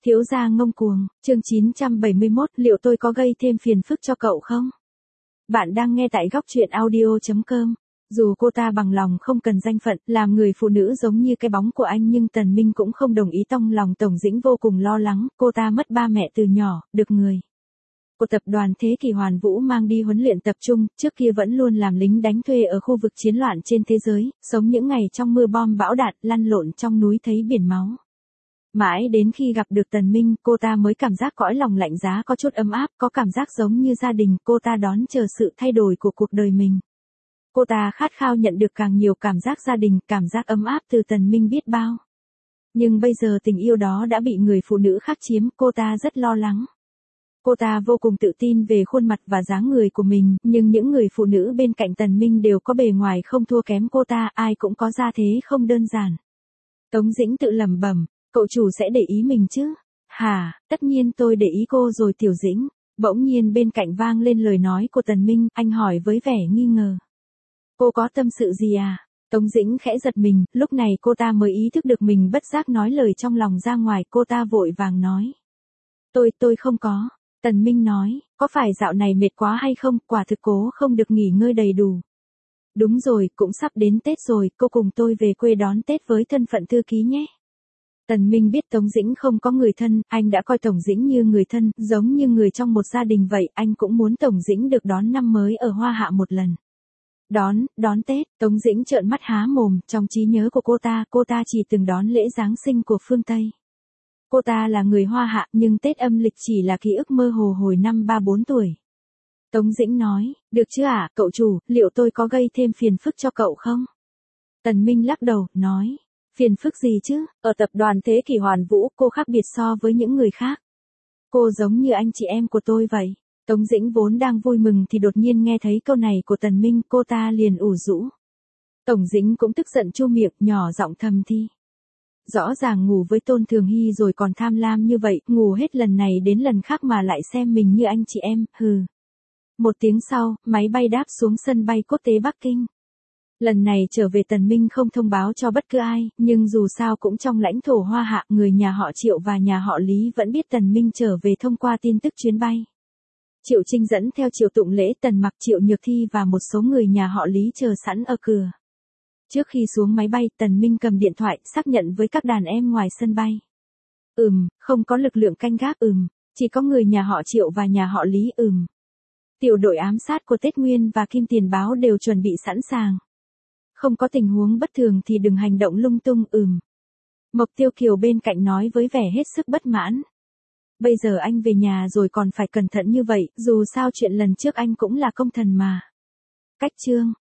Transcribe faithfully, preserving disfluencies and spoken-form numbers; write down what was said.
Thiếu gia ngông cuồng, chương chín trăm bảy mươi mốt, liệu tôi có gây thêm phiền phức cho cậu không? Bạn đang nghe tại góc truyện audio chấm com. Dù cô ta bằng lòng không cần danh phận, làm người phụ nữ giống như cái bóng của anh, nhưng Tần Minh cũng không đồng ý. Trong lòng Tổng Dĩnh vô cùng lo lắng, cô ta mất ba mẹ từ nhỏ, được người của tập đoàn Thế Kỷ Hoàn Vũ mang đi huấn luyện tập trung, trước kia vẫn luôn làm lính đánh thuê ở khu vực chiến loạn trên thế giới, sống những ngày trong mưa bom bão đạn, lăn lộn trong núi thấy biển máu. Mãi đến khi gặp được Tần Minh, cô ta mới cảm giác cõi lòng lạnh giá có chút ấm áp, có cảm giác giống như gia đình. Cô ta đón chờ sự thay đổi của cuộc đời mình. Cô ta khát khao nhận được càng nhiều cảm giác gia đình, cảm giác ấm áp từ Tần Minh biết bao. Nhưng bây giờ tình yêu đó đã bị người phụ nữ khác chiếm, cô ta rất lo lắng. Cô ta vô cùng tự tin về khuôn mặt và dáng người của mình, nhưng những người phụ nữ bên cạnh Tần Minh đều có bề ngoài không thua kém cô ta, ai cũng có gia thế không đơn giản. Tống Dĩnh tự lẩm bẩm, cậu chủ sẽ để ý mình chứ? Hả, tất nhiên tôi để ý cô rồi Tiểu Dĩnh. Bỗng nhiên bên cạnh vang lên lời nói của Tần Minh, anh hỏi với vẻ nghi ngờ. Cô có tâm sự gì à? Tống Dĩnh khẽ giật mình, lúc này cô ta mới ý thức được mình bất giác nói lời trong lòng ra ngoài, cô ta vội vàng nói. Tôi, tôi không có. Tần Minh nói, có phải dạo này mệt quá hay không, quả thực cố không được nghỉ ngơi đầy đủ. Đúng rồi, cũng sắp đến Tết rồi, cô cùng tôi về quê đón Tết với thân phận thư ký nhé. Tần Minh biết Tống Dĩnh không có người thân, anh đã coi Tổng Dĩnh như người thân, giống như người trong một gia đình vậy, anh cũng muốn Tổng Dĩnh được đón năm mới ở Hoa Hạ một lần. Đón, đón Tết, Tống Dĩnh trợn mắt há mồm, trong trí nhớ của cô ta, cô ta chỉ từng đón lễ Giáng sinh của phương Tây. Cô ta là người Hoa Hạ, nhưng Tết âm lịch chỉ là ký ức mơ hồ hồi năm ba bốn tuổi. Tống Dĩnh nói, được chứ ạ, cậu chủ, liệu tôi có gây thêm phiền phức cho cậu không? Tần Minh lắc đầu, nói, phiền phức gì chứ, ở tập đoàn Thế Kỷ Hoàn Vũ, cô khác biệt so với những người khác. Cô giống như anh chị em của tôi vậy. Tống Dĩnh vốn đang vui mừng thì đột nhiên nghe thấy câu này của Tần Minh, cô ta liền ủ rũ. Tổng Dĩnh cũng tức giận chu miệng, nhỏ giọng thầm thi. Rõ ràng ngủ với Tôn Thường Hy rồi còn tham lam như vậy, ngủ hết lần này đến lần khác mà lại xem mình như anh chị em, hừ. Một tiếng sau, máy bay đáp xuống sân bay quốc tế Bắc Kinh. Lần này trở về Tần Minh không thông báo cho bất cứ ai, nhưng dù sao cũng trong lãnh thổ Hoa Hạ, người nhà họ Triệu và nhà họ Lý vẫn biết Tần Minh trở về thông qua tin tức chuyến bay. Triệu Trinh dẫn theo Triệu Tụng Lễ, Tần Mặc, Triệu Nhược Thi và một số người nhà họ Lý chờ sẵn ở cửa. Trước khi xuống máy bay, Tần Minh cầm điện thoại, xác nhận với các đàn em ngoài sân bay. Ừm, không có lực lượng canh gác, ừm, chỉ có người nhà họ Triệu và nhà họ Lý, ừm. Tiểu đội ám sát của Tết Nguyên và Kim Tiền Báo đều chuẩn bị sẵn sàng. Không có tình huống bất thường thì đừng hành động lung tung, ừm. Mộc Tiêu Kiều bên cạnh nói với vẻ hết sức bất mãn. Bây giờ anh về nhà rồi còn phải cẩn thận như vậy, dù sao chuyện lần trước anh cũng là công thần mà. Cách chương.